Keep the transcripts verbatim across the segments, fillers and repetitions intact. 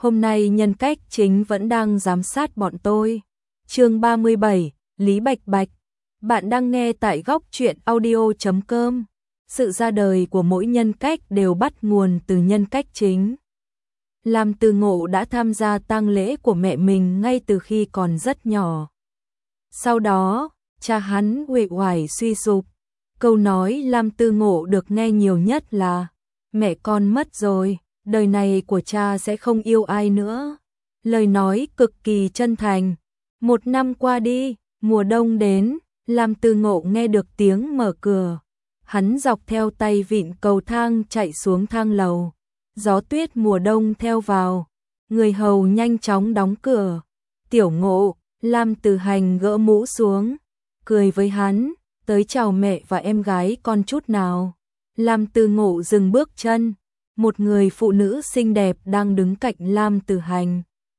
hôm nay nhân cách chính vẫn đang giám sát bọn tôi. Chương ba mươi bảy, Lý Bạch Bạch. Bạn đang nghe tại góc truyện audio chấm com. Sự ra đời của mỗi nhân cách đều bắt nguồn từ nhân cách chính. Lam Tư Ngộ đã tham gia tang lễ của mẹ mình ngay từ khi còn rất nhỏ. Sau đó, cha hắn uể oải suy sụp. Câu nói Lam Tư Ngộ được nghe nhiều nhất là mẹ con mất rồi, đời này của cha sẽ không yêu ai nữa. Lời nói cực kỳ chân thành. Một năm qua đi, mùa đông đến, Lam Tư Ngộ nghe được tiếng mở cửa. Hắn dọc theo tay vịn cầu thang chạy xuống thang lầu. Gió tuyết mùa đông theo vào. Người hầu nhanh chóng đóng cửa. Tiểu Ngộ, Lam Tử Hành gỡ mũ xuống, cười với hắn, tới chào mẹ và em gái con chút nào. Lam Tư Ngộ dừng bước chân. Một người phụ nữ xinh đẹp đang đứng cạnh Lam Tử Hành.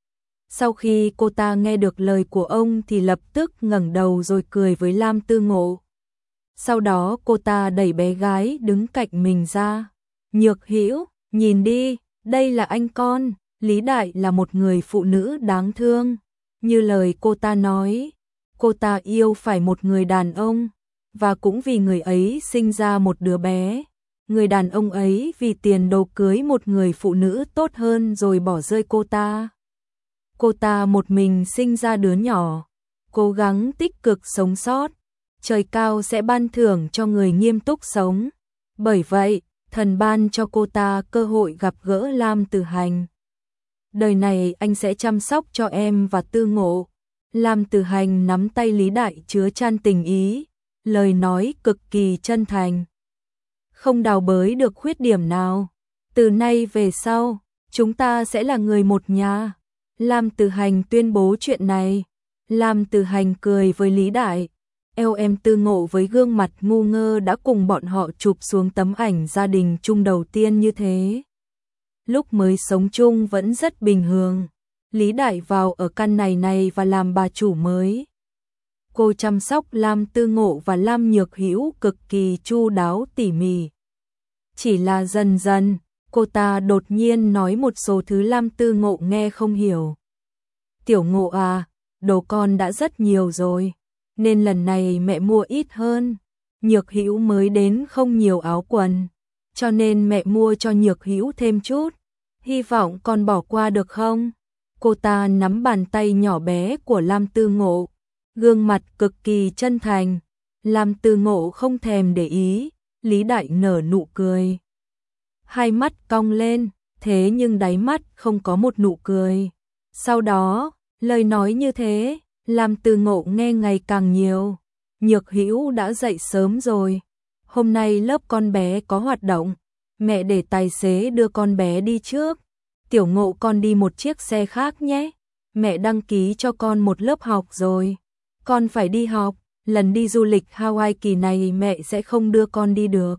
Sau khi cô ta nghe được lời của ông thì lập tức ngẩng đầu rồi cười với Lam Tư Ngộ. Sau đó cô ta đẩy bé gái đứng cạnh mình ra. Nhược Hữu, nhìn đi, đây là anh con. Lý Đại là một người phụ nữ đáng thương. Như lời cô ta nói, cô ta yêu phải một người đàn ông, và cũng vì người ấy sinh ra một đứa bé. Người đàn ông ấy vì tiền đồ cưới một người phụ nữ tốt hơn rồi bỏ rơi cô ta. Cô ta một mình sinh ra đứa nhỏ, cố gắng tích cực sống sót. Trời cao sẽ ban thưởng cho người nghiêm túc sống. Bởi vậy, thần ban cho cô ta cơ hội gặp gỡ Lam Tử Hành. Đời này anh sẽ chăm sóc cho em và Tư Ngộ. Lam Tử Hành nắm tay Lý Đại chứa chan tình ý, lời nói cực kỳ chân thành. Không đào bới được khuyết điểm nào. Từ nay về sau, chúng ta sẽ là người một nhà. Lam Tử Hành tuyên bố chuyện này. Lam Tử Hành cười với Lý Đại. Eo em Tư Ngộ với gương mặt ngu ngơ đã cùng bọn họ chụp xuống tấm ảnh gia đình chung đầu tiên như thế. Lúc mới sống chung vẫn rất bình thường. Lý Đại vào ở căn này này và làm bà chủ mới. Cô chăm sóc Lam Tư Ngộ và Lam Nhược Hữu cực kỳ chu đáo tỉ mỉ. Chỉ là dần dần, cô ta đột nhiên nói một số thứ Lam Tư Ngộ nghe không hiểu. Tiểu Ngộ à, đồ con đã rất nhiều rồi, nên lần này mẹ mua ít hơn. Nhược Hữu mới đến không nhiều áo quần, cho nên mẹ mua cho Nhược Hữu thêm chút. Hy vọng con bỏ qua được không? Cô ta nắm bàn tay nhỏ bé của Lam Tư Ngộ, gương mặt cực kỳ chân thành. Lam Tư Ngộ không thèm để ý. Lý Đại nở nụ cười. Hai mắt cong lên, thế nhưng đáy mắt không có một nụ cười. Sau đó, lời nói như thế, Lam Tư Ngộ nghe ngày càng nhiều. Nhược Hữu đã dậy sớm rồi. Hôm nay lớp con bé có hoạt động. Mẹ để tài xế đưa con bé đi trước. Tiểu Ngộ con đi một chiếc xe khác nhé. Mẹ đăng ký cho con một lớp học rồi. Con phải đi học. Lần đi du lịch Hawaii kỳ này mẹ sẽ không đưa con đi được.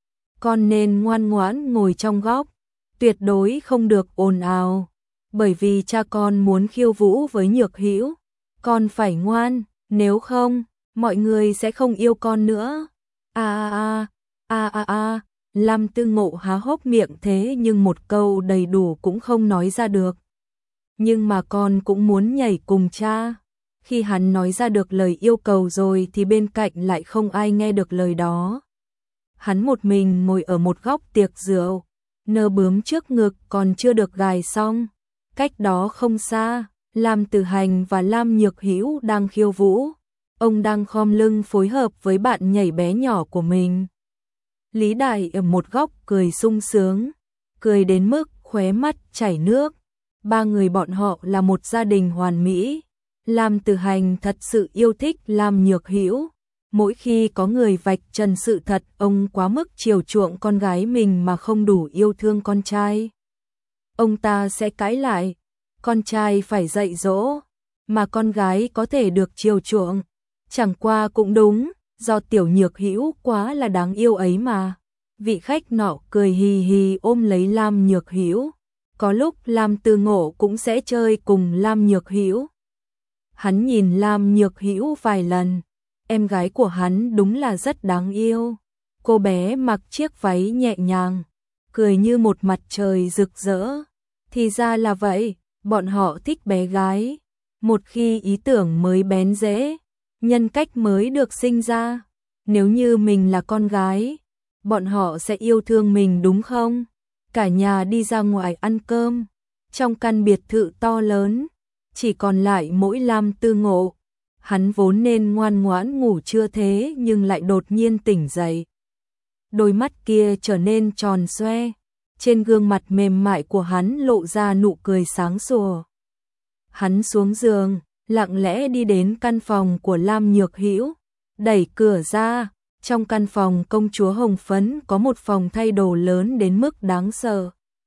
Con nên ngoan ngoãn ngồi trong góc, tuyệt đối không được ồn ào, bởi vì cha con muốn khiêu vũ với Nhược Hữu. Con phải ngoan, nếu không, mọi người sẽ không yêu con nữa. A a a a a, Lam Tư Ngộ há hốc miệng thế nhưng một câu đầy đủ cũng không nói ra được. Nhưng mà con cũng muốn nhảy cùng cha. Khi hắn nói ra được lời yêu cầu rồi thì bên cạnh lại không ai nghe được lời đó. Hắn một mình ngồi ở một góc tiệc rượu, nơ bướm trước ngực còn chưa được gài xong. Cách đó không xa, Lam Tử Hành và Lam Nhược Hữu đang khiêu vũ. Ông đang khom lưng phối hợp với bạn nhảy bé nhỏ của mình. Lý Đại ở một góc cười sung sướng, cười đến mức khóe mắt chảy nước. Ba người bọn họ là một gia đình hoàn mỹ. Lam Tử Hành thật sự yêu thích Lam Nhược Hữu. Mỗi khi có người vạch trần sự thật, ông quá mức chiều chuộng con gái mình mà không đủ yêu thương con trai. Ông ta sẽ cãi lại, con trai phải dạy dỗ, mà con gái có thể được chiều chuộng. Chẳng qua cũng đúng, do Tiểu Nhược Hữu quá là đáng yêu ấy mà. Vị khách nọ cười hì hì ôm lấy Lam Nhược Hữu. Có lúc Lam Tư Ngộ cũng sẽ chơi cùng Lam Nhược Hữu. Hắn nhìn Lam Nhược Hữu vài lần, em gái của hắn đúng là rất đáng yêu. Cô bé mặc chiếc váy nhẹ nhàng, cười như một mặt trời rực rỡ. Thì ra là vậy, bọn họ thích bé gái. Một khi ý tưởng mới bén rễ, nhân cách mới được sinh ra. Nếu như mình là con gái, bọn họ sẽ yêu thương mình đúng không? Cả nhà đi ra ngoài ăn cơm, trong căn biệt thự to lớn, chỉ còn lại mỗi Lam Tư Ngộ. Hắn vốn nên ngoan ngoãn ngủ trưa thế nhưng lại đột nhiên tỉnh dậy. Đôi mắt kia trở nên tròn xoe, trên gương mặt mềm mại của hắn lộ ra nụ cười sáng sủa. Hắn xuống giường, lặng lẽ đi đến căn phòng của Lam Nhược Hữu, đẩy cửa ra, trong căn phòng công chúa Hồng Phấn có một phòng thay đồ lớn đến mức đáng sợ.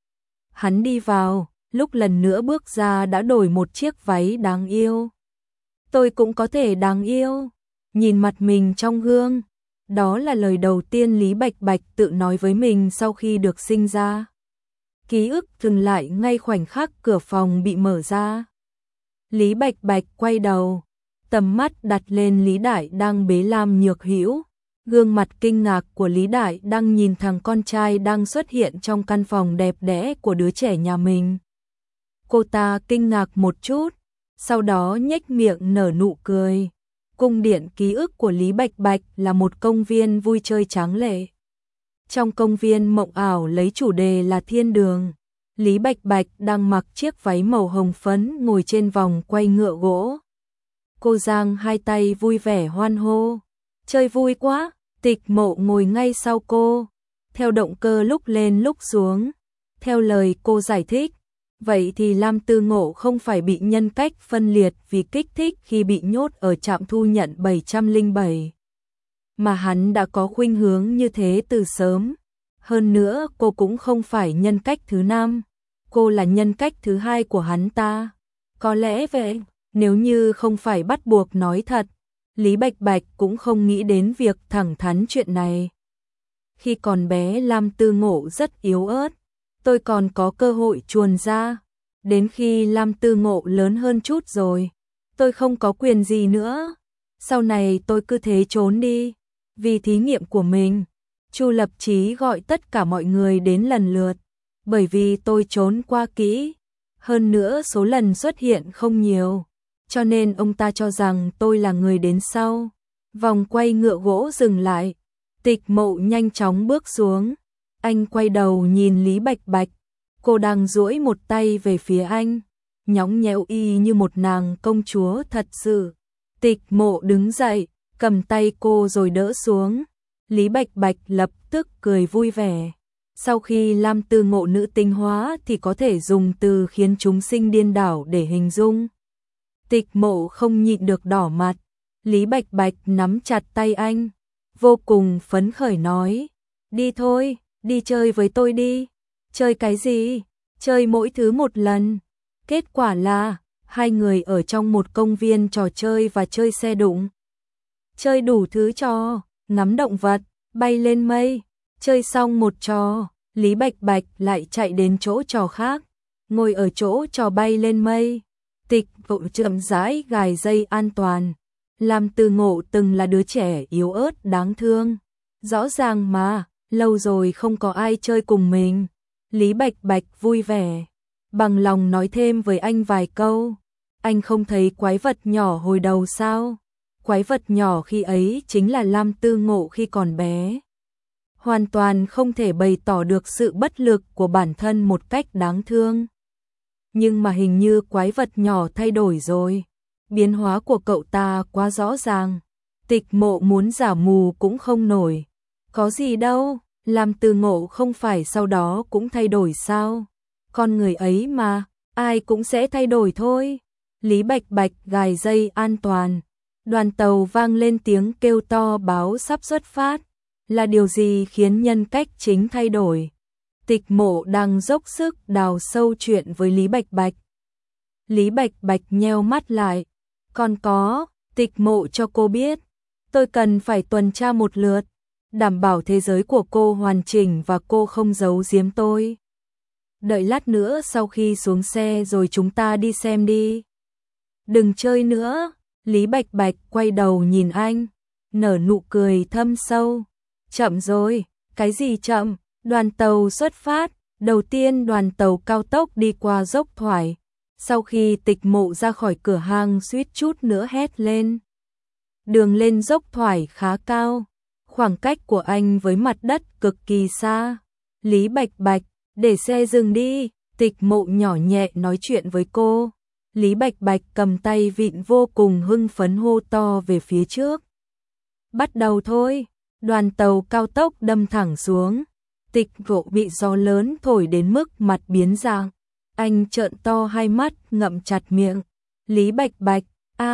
Hắn đi vào, lúc lần nữa bước ra đã đổi một chiếc váy đáng yêu. Tôi cũng có thể đáng yêu, nhìn mặt mình trong gương. Đó là lời đầu tiên Lý Bạch Bạch tự nói với mình sau khi được sinh ra. Ký ức dừng lại ngay khoảnh khắc cửa phòng bị mở ra. Lý Bạch Bạch quay đầu, tầm mắt đặt lên Lý Đại đang bế Lam Nhược Hữu. Gương mặt kinh ngạc của Lý Đại đang nhìn thằng con trai đang xuất hiện trong căn phòng đẹp đẽ của đứa trẻ nhà mình. Cô ta kinh ngạc một chút, sau đó nhếch miệng nở nụ cười. Cung điện ký ức của Lý Bạch Bạch là một công viên vui chơi tráng lệ. Trong công viên mộng ảo lấy chủ đề là thiên đường, Lý Bạch Bạch đang mặc chiếc váy màu hồng phấn ngồi trên vòng quay ngựa gỗ. Cô giang hai tay vui vẻ hoan hô. Chơi vui quá, Tịch Mộ ngồi ngay sau cô, theo động cơ lúc lên lúc xuống. Theo lời cô giải thích, vậy thì Lam Tư Ngộ không phải bị nhân cách phân liệt vì kích thích khi bị nhốt ở trạm thu nhận bảy trăm lẻ bảy. Mà hắn đã có khuynh hướng như thế từ sớm. Hơn nữa cô cũng không phải nhân cách thứ năm, cô là nhân cách thứ hai của hắn ta. Có lẽ vậy, nếu như không phải bắt buộc nói thật, Lý Bạch Bạch cũng không nghĩ đến việc thẳng thắn chuyện này. Khi còn bé Lam Tư Ngộ rất yếu ớt, tôi còn có cơ hội chuồn ra. Đến khi Lam Tư Ngộ lớn hơn chút rồi, tôi không có quyền gì nữa. Sau này tôi cứ thế trốn đi, vì thí nghiệm của mình. Chu Lập Chí gọi tất cả mọi người đến lần lượt, bởi vì tôi trốn qua kỹ. Hơn nữa số lần xuất hiện không nhiều, cho nên ông ta cho rằng tôi là người đến sau. Vòng quay ngựa gỗ dừng lại, Tịch Mộ nhanh chóng bước xuống. Anh quay đầu nhìn Lý Bạch Bạch, cô đang duỗi một tay về phía anh, nhõng nhẽo y như một nàng công chúa thật sự. Tịch Mộ đứng dậy, cầm tay cô rồi đỡ xuống. Lý Bạch Bạch lập tức cười vui vẻ. Sau khi Lam Tư Ngộ nữ tinh hóa thì có thể dùng từ khiến chúng sinh điên đảo để hình dung. Tịch Mộ không nhịn được đỏ mặt. Lý Bạch Bạch nắm chặt tay anh, vô cùng phấn khởi nói, đi thôi, đi chơi với tôi đi. Chơi cái gì? Chơi mỗi thứ một lần. Kết quả là, hai người ở trong một công viên trò chơi và chơi xe đụng. Chơi đủ thứ trò, ngắm động vật, bay lên mây. Chơi xong một trò, Lý Bạch Bạch lại chạy đến chỗ trò khác, ngồi ở chỗ trò bay lên mây. Tịch Mộ chậm rãi gài dây an toàn. Lam Tư Ngộ từng là đứa trẻ yếu ớt đáng thương. Rõ ràng mà, lâu rồi không có ai chơi cùng mình. Lý Bạch Bạch vui vẻ, bằng lòng nói thêm với anh vài câu. Anh không thấy quái vật nhỏ hồi đầu sao? Quái vật nhỏ khi ấy chính là Lam Tư Ngộ khi còn bé. Hoàn toàn không thể bày tỏ được sự bất lực của bản thân một cách đáng thương. Nhưng mà hình như quái vật nhỏ thay đổi rồi. Biến hóa của cậu ta quá rõ ràng. Tịch Mộ muốn giả mù cũng không nổi. Có gì đâu, Lam Tư Ngộ không phải sau đó cũng thay đổi sao? Con người ấy mà, ai cũng sẽ thay đổi thôi. Lý Bạch Bạch gài dây an toàn. Đoàn tàu vang lên tiếng kêu to báo sắp xuất phát. Là điều gì khiến nhân cách chính thay đổi? Tịch Mộ đang dốc sức đào sâu chuyện với Lý Bạch Bạch. Lý Bạch Bạch nheo mắt lại. Còn có, Tịch Mộ cho cô biết, tôi cần phải tuần tra một lượt, đảm bảo thế giới của cô hoàn chỉnh và cô không giấu giếm tôi. Đợi lát nữa sau khi xuống xe rồi chúng ta đi xem đi. Đừng chơi nữa. Lý Bạch Bạch quay đầu nhìn anh, nở nụ cười thâm sâu. Chậm rồi, cái gì chậm? Đoàn tàu xuất phát, Đầu tiên đoàn tàu cao tốc đi qua dốc thoải. Sau khi Tịch Mộ ra khỏi cửa hàng suýt chút nữa hét lên. Đường lên dốc thoải khá cao. Khoảng cách của anh với mặt đất cực kỳ xa. Lý Bạch Bạch, để xe dừng đi. Tịch Mộ nhỏ nhẹ nói chuyện với cô. Lý Bạch Bạch cầm tay vịn vô cùng hưng phấn hô to về phía trước. Bắt đầu thôi. Đoàn tàu cao tốc đâm thẳng xuống. Tịch Mộ bị gió lớn thổi đến mức mặt biến dạng. Anh trợn to hai mắt, ngậm chặt miệng. Lý Bạch Bạch, a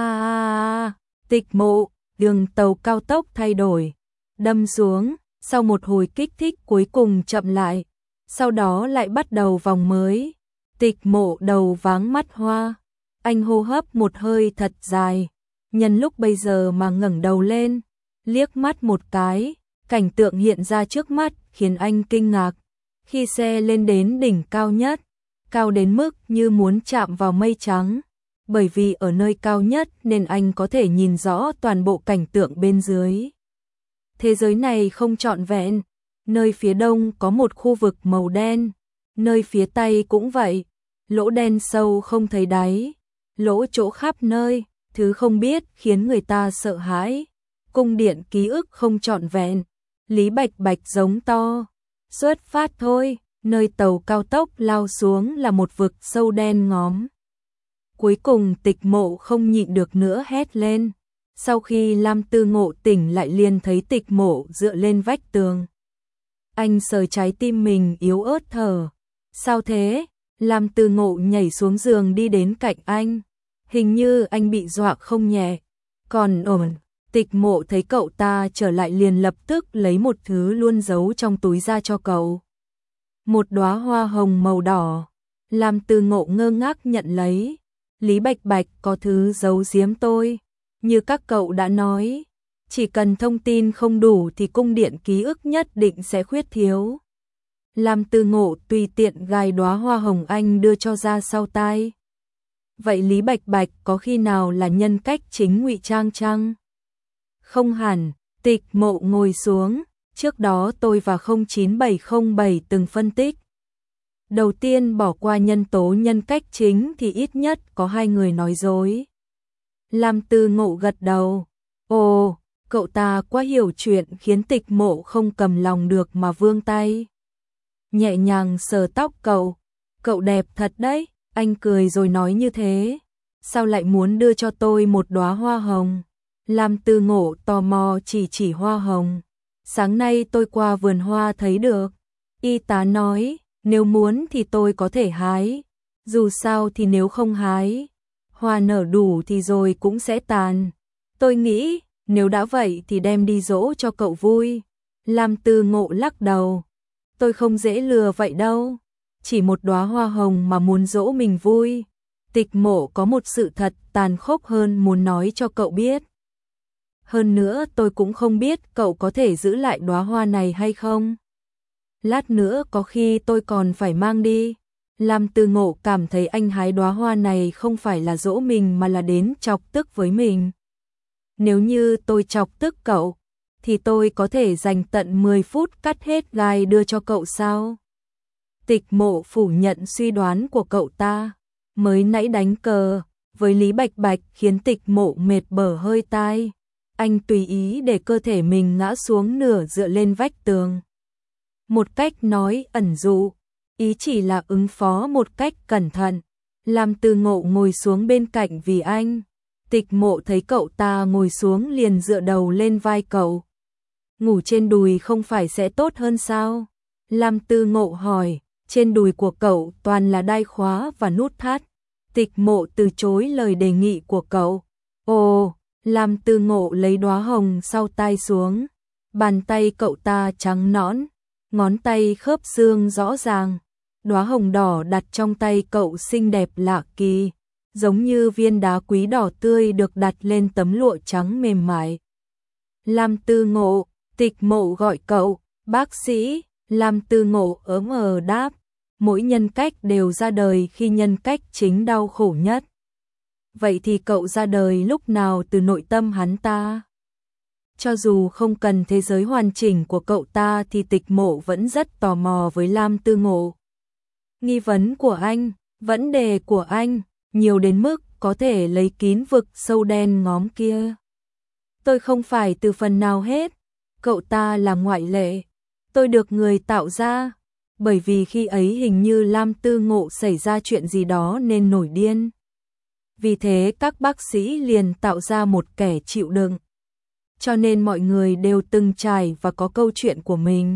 a a, Tịch Mộ, đường tàu cao tốc thay đổi, đâm xuống, sau một hồi kích thích cuối cùng chậm lại, sau đó lại bắt đầu vòng mới. Tịch Mộ đầu váng mắt hoa, anh hô hấp một hơi thật dài, nhân lúc bây giờ mà ngẩng đầu lên, liếc mắt một cái, cảnh tượng hiện ra trước mắt khiến anh kinh ngạc. Khi xe lên đến đỉnh cao nhất, cao đến mức như muốn chạm vào mây trắng, bởi vì ở nơi cao nhất nên anh có thể nhìn rõ toàn bộ cảnh tượng bên dưới. Thế giới này không trọn vẹn, nơi phía đông có một khu vực màu đen, nơi phía tây cũng vậy, lỗ đen sâu không thấy đáy, lỗ chỗ khắp nơi, thứ không biết khiến người ta sợ hãi. Cung điện ký ức không trọn vẹn, Lý Bạch Bạch giống to, xuất phát thôi. Nơi tàu cao tốc lao xuống là một vực sâu đen ngóm. Cuối cùng Tịch Mộ không nhịn được nữa hét lên. Sau khi Lam Tư Ngộ tỉnh lại liền thấy Tịch Mộ dựa lên vách tường. Anh sờ trái tim mình yếu ớt thở. Sao thế? Lam Tư Ngộ nhảy xuống giường đi đến cạnh anh. Hình như anh bị dọa không nhẹ. Còn ổn, Tịch Mộ thấy cậu ta trở lại liền lập tức lấy một thứ luôn giấu trong túi ra cho cậu. Một đóa hoa hồng màu đỏ. Lam Tư Ngộ ngơ ngác nhận lấy. Lý Bạch Bạch có thứ giấu giếm tôi. Như các cậu đã nói, chỉ cần thông tin không đủ thì cung điện ký ức nhất định sẽ khuyết thiếu. Lam Tư Ngộ tùy tiện gài đóa hoa hồng anh đưa cho ra sau tai. Vậy Lý Bạch Bạch có khi nào là nhân cách chính ngụy trang chăng? Không hẳn. Tịch Mộ ngồi xuống. Trước đó tôi và không chín bảy không bảy từng phân tích. Đầu tiên bỏ qua nhân tố nhân cách chính thì ít nhất có hai người nói dối. Lam Tư Ngộ gật đầu. Ồ, cậu ta quá hiểu chuyện khiến Tịch Mộ không cầm lòng được mà vươn tay. Nhẹ nhàng sờ tóc cậu. Cậu đẹp thật đấy, anh cười rồi nói như thế. Sao lại muốn đưa cho tôi một đóa hoa hồng? Lam Tư Ngộ tò mò chỉ chỉ hoa hồng. Sáng nay tôi qua vườn hoa thấy được. Y tá nói, nếu muốn thì tôi có thể hái. Dù sao thì nếu không hái, hoa nở đủ thì rồi cũng sẽ tàn. Tôi nghĩ, nếu đã vậy thì đem đi dỗ cho cậu vui. Lam Tư Ngộ lắc đầu. Tôi không dễ lừa vậy đâu. Chỉ một đóa hoa hồng mà muốn dỗ mình vui. Tịch Mộ có một sự thật tàn khốc hơn muốn nói cho cậu biết. Hơn nữa tôi cũng không biết cậu có thể giữ lại đóa hoa này hay không. Lát nữa có khi tôi còn phải mang đi. Lam Tư Ngộ cảm thấy anh hái đóa hoa này không phải là dỗ mình mà là đến chọc tức với mình. Nếu như tôi chọc tức cậu, thì tôi có thể dành tận mười phút cắt hết gai đưa cho cậu sao? Tịch Mộ phủ nhận suy đoán của cậu ta. Mới nãy đánh cờ với Lý Bạch Bạch khiến Tịch Mộ mệt bở hơi tai. Anh tùy ý để cơ thể mình ngã xuống nửa dựa lên vách tường. Một cách nói ẩn dụ, ý chỉ là ứng phó một cách cẩn thận. Lam Tư Ngộ ngồi xuống bên cạnh vì anh. Tịch Mộ thấy cậu ta ngồi xuống liền dựa đầu lên vai cậu. Ngủ trên đùi không phải sẽ tốt hơn sao? Lam Tư Ngộ hỏi. Trên đùi của cậu toàn là đai khóa và nút thắt. Tịch Mộ từ chối lời đề nghị của cậu. Ồ, Lam Tư Ngộ lấy đóa hồng sau tai xuống. Bàn tay cậu ta trắng nõn, ngón tay khớp xương rõ ràng. Đóa hồng đỏ đặt trong tay cậu xinh đẹp lạ kỳ, giống như viên đá quý đỏ tươi được đặt lên tấm lụa trắng mềm mại. Lam Tư Ngộ, Tịch Mộ gọi cậu, bác sĩ. Lam Tư Ngộ ớm ờ đáp, mỗi nhân cách đều ra đời khi nhân cách chính đau khổ nhất. Vậy thì cậu ra đời lúc nào từ nội tâm hắn ta? Cho dù không cần thế giới hoàn chỉnh của cậu ta thì Tịch Mộ vẫn rất tò mò với Lam Tư Ngộ. Nghi vấn của anh, vấn đề của anh, nhiều đến mức có thể lấy kín vực sâu đen ngóm kia. Tôi không phải từ phần nào hết, cậu ta là ngoại lệ. Tôi được người tạo ra, bởi vì khi ấy hình như Lam Tư Ngộ xảy ra chuyện gì đó nên nổi điên. Vì thế các bác sĩ liền tạo ra một kẻ chịu đựng. Cho nên mọi người đều từng trải và có câu chuyện của mình.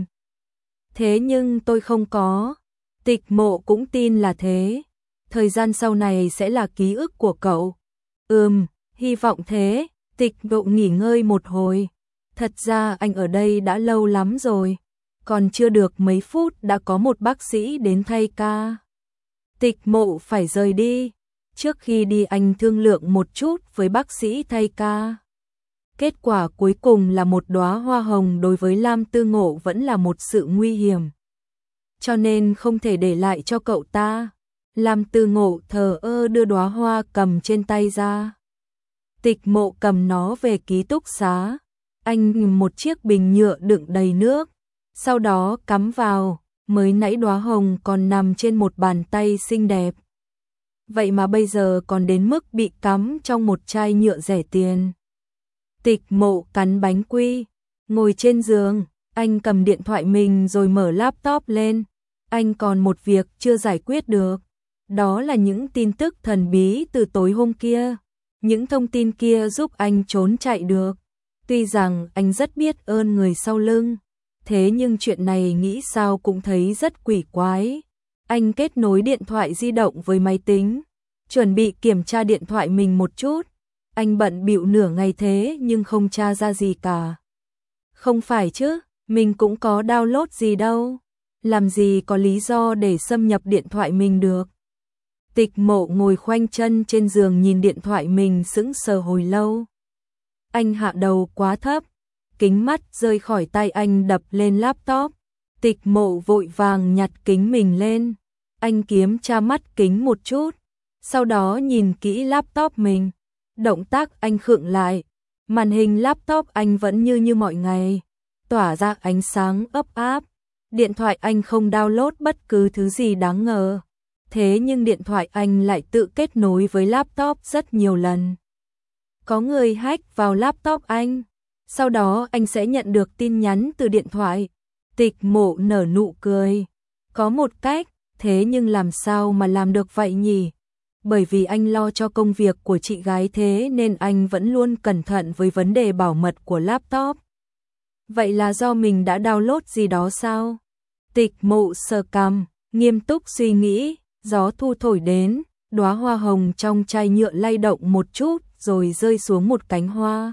Thế nhưng tôi không có. Tịch Mộ cũng tin là thế. Thời gian sau này sẽ là ký ức của cậu. Ừm, hy vọng thế. Tịch Mộ nghỉ ngơi một hồi. Thật ra anh ở đây đã lâu lắm rồi. Còn chưa được mấy phút đã có một bác sĩ đến thay ca. Tịch Mộ phải rời đi. Trước khi đi anh thương lượng một chút với bác sĩ thay ca. Kết quả cuối cùng là một đóa hoa hồng đối với Lam Tư Ngộ vẫn là một sự nguy hiểm. Cho nên không thể để lại cho cậu ta. Lam Tư Ngộ thờ ơ đưa đóa hoa cầm trên tay ra. Tịch Mộ cầm nó về ký túc xá. Anh nhìn một chiếc bình nhựa đựng đầy nước. Sau đó cắm vào, mới nãy đóa hồng còn nằm trên một bàn tay xinh đẹp. Vậy mà bây giờ còn đến mức bị cắm trong một chai nhựa rẻ tiền. Tịch Mộ cắn bánh quy, ngồi trên giường, anh cầm điện thoại mình rồi mở laptop lên. Anh còn một việc chưa giải quyết được. Đó là những tin tức thần bí từ tối hôm kia. Những thông tin kia giúp anh trốn chạy được. Tuy rằng anh rất biết ơn người sau lưng. Thế nhưng chuyện này nghĩ sao cũng thấy rất quỷ quái. Anh kết nối điện thoại di động với máy tính. Chuẩn bị kiểm tra điện thoại mình một chút. Anh bận bịu nửa ngày thế nhưng không tra ra gì cả. Không phải chứ, mình cũng có download gì đâu. Làm gì có lý do để xâm nhập điện thoại mình được. Tịch Mộ ngồi khoanh chân trên giường nhìn điện thoại mình sững sờ hồi lâu. Anh hạ đầu quá thấp, kính mắt rơi khỏi tay anh đập lên laptop. Tịch Mộ vội vàng nhặt kính mình lên. Anh kiểm tra mắt kính một chút, sau đó nhìn kỹ laptop mình. Động tác anh khựng lại, màn hình laptop anh vẫn như như mọi ngày, tỏa ra ánh sáng ấp áp. Điện thoại anh không download bất cứ thứ gì đáng ngờ. Thế nhưng điện thoại anh lại tự kết nối với laptop rất nhiều lần. Có người hack vào laptop anh, sau đó anh sẽ nhận được tin nhắn từ điện thoại. Tịch Mộ nở nụ cười. Có một cách, thế nhưng làm sao mà làm được vậy nhỉ? Bởi vì anh lo cho công việc của chị gái thế nên anh vẫn luôn cẩn thận với vấn đề bảo mật của laptop. Vậy là do mình đã download gì đó sao? Tịch Mộ sờ cằm, nghiêm túc suy nghĩ. Gió thu thổi đến, đóa hoa hồng trong chai nhựa lay động một chút rồi rơi xuống một cánh hoa.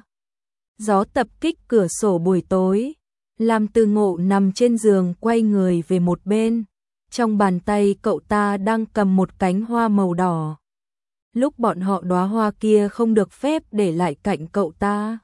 Gió tập kích cửa sổ buổi tối. Lam Tư Ngộ nằm trên giường quay người về một bên. Trong bàn tay cậu ta đang cầm một cánh hoa màu đỏ. Lúc bọn họ đóa hoa kia không được phép để lại cạnh cậu ta.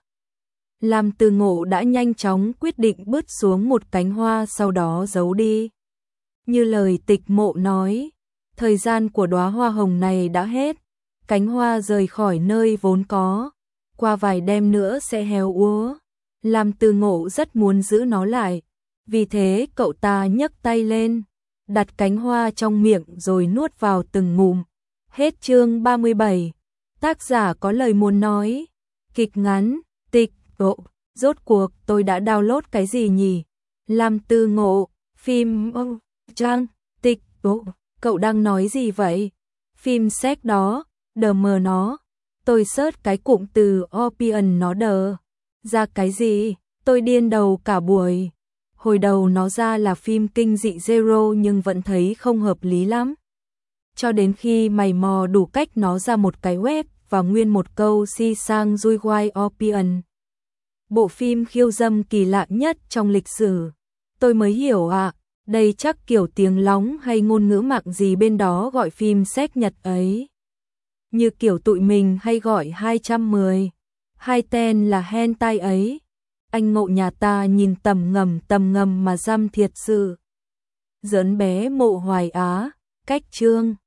Lam Tư Ngộ đã nhanh chóng quyết định bứt xuống một cánh hoa sau đó giấu đi. Như lời Tịch Mộ nói, thời gian của đóa hoa hồng này đã hết. Cánh hoa rời khỏi nơi vốn có, qua vài đêm nữa sẽ héo úa. Lam Tư Ngộ rất muốn giữ nó lại, vì thế cậu ta nhấc tay lên, đặt cánh hoa trong miệng rồi nuốt vào từng ngụm. Hết chương ba mươi bảy. Tác giả có lời muốn nói. Kịch ngắn, Tịch Mộ. Rốt cuộc tôi đã download cái gì nhỉ? Lam Tư Ngộ, phim oh, trang, Tịch Mộ. Cậu đang nói gì vậy? Phim sex đó, đờ mờ nó. Tôi search cái cụm từ Opium nó đờ. Ra cái gì? Tôi điên đầu cả buổi. Hồi đầu nó ra là phim kinh dị Zero nhưng vẫn thấy không hợp lý lắm. Cho đến khi mày mò đủ cách nó ra một cái web và nguyên một câu si sang dui quai Opium. Bộ phim khiêu dâm kỳ lạ nhất trong lịch sử. Tôi mới hiểu ạ. À, đây chắc kiểu tiếng lóng hay ngôn ngữ mạng gì bên đó gọi phim sex Nhật ấy. Như kiểu tụi mình hay gọi hai trăm mười. Hai ten là hentai ấy. Anh Ngộ nhà ta nhìn tầm ngầm tầm ngầm mà dăm thiệt sự. Giỡn bé Mộ Hoài Á, cách chương.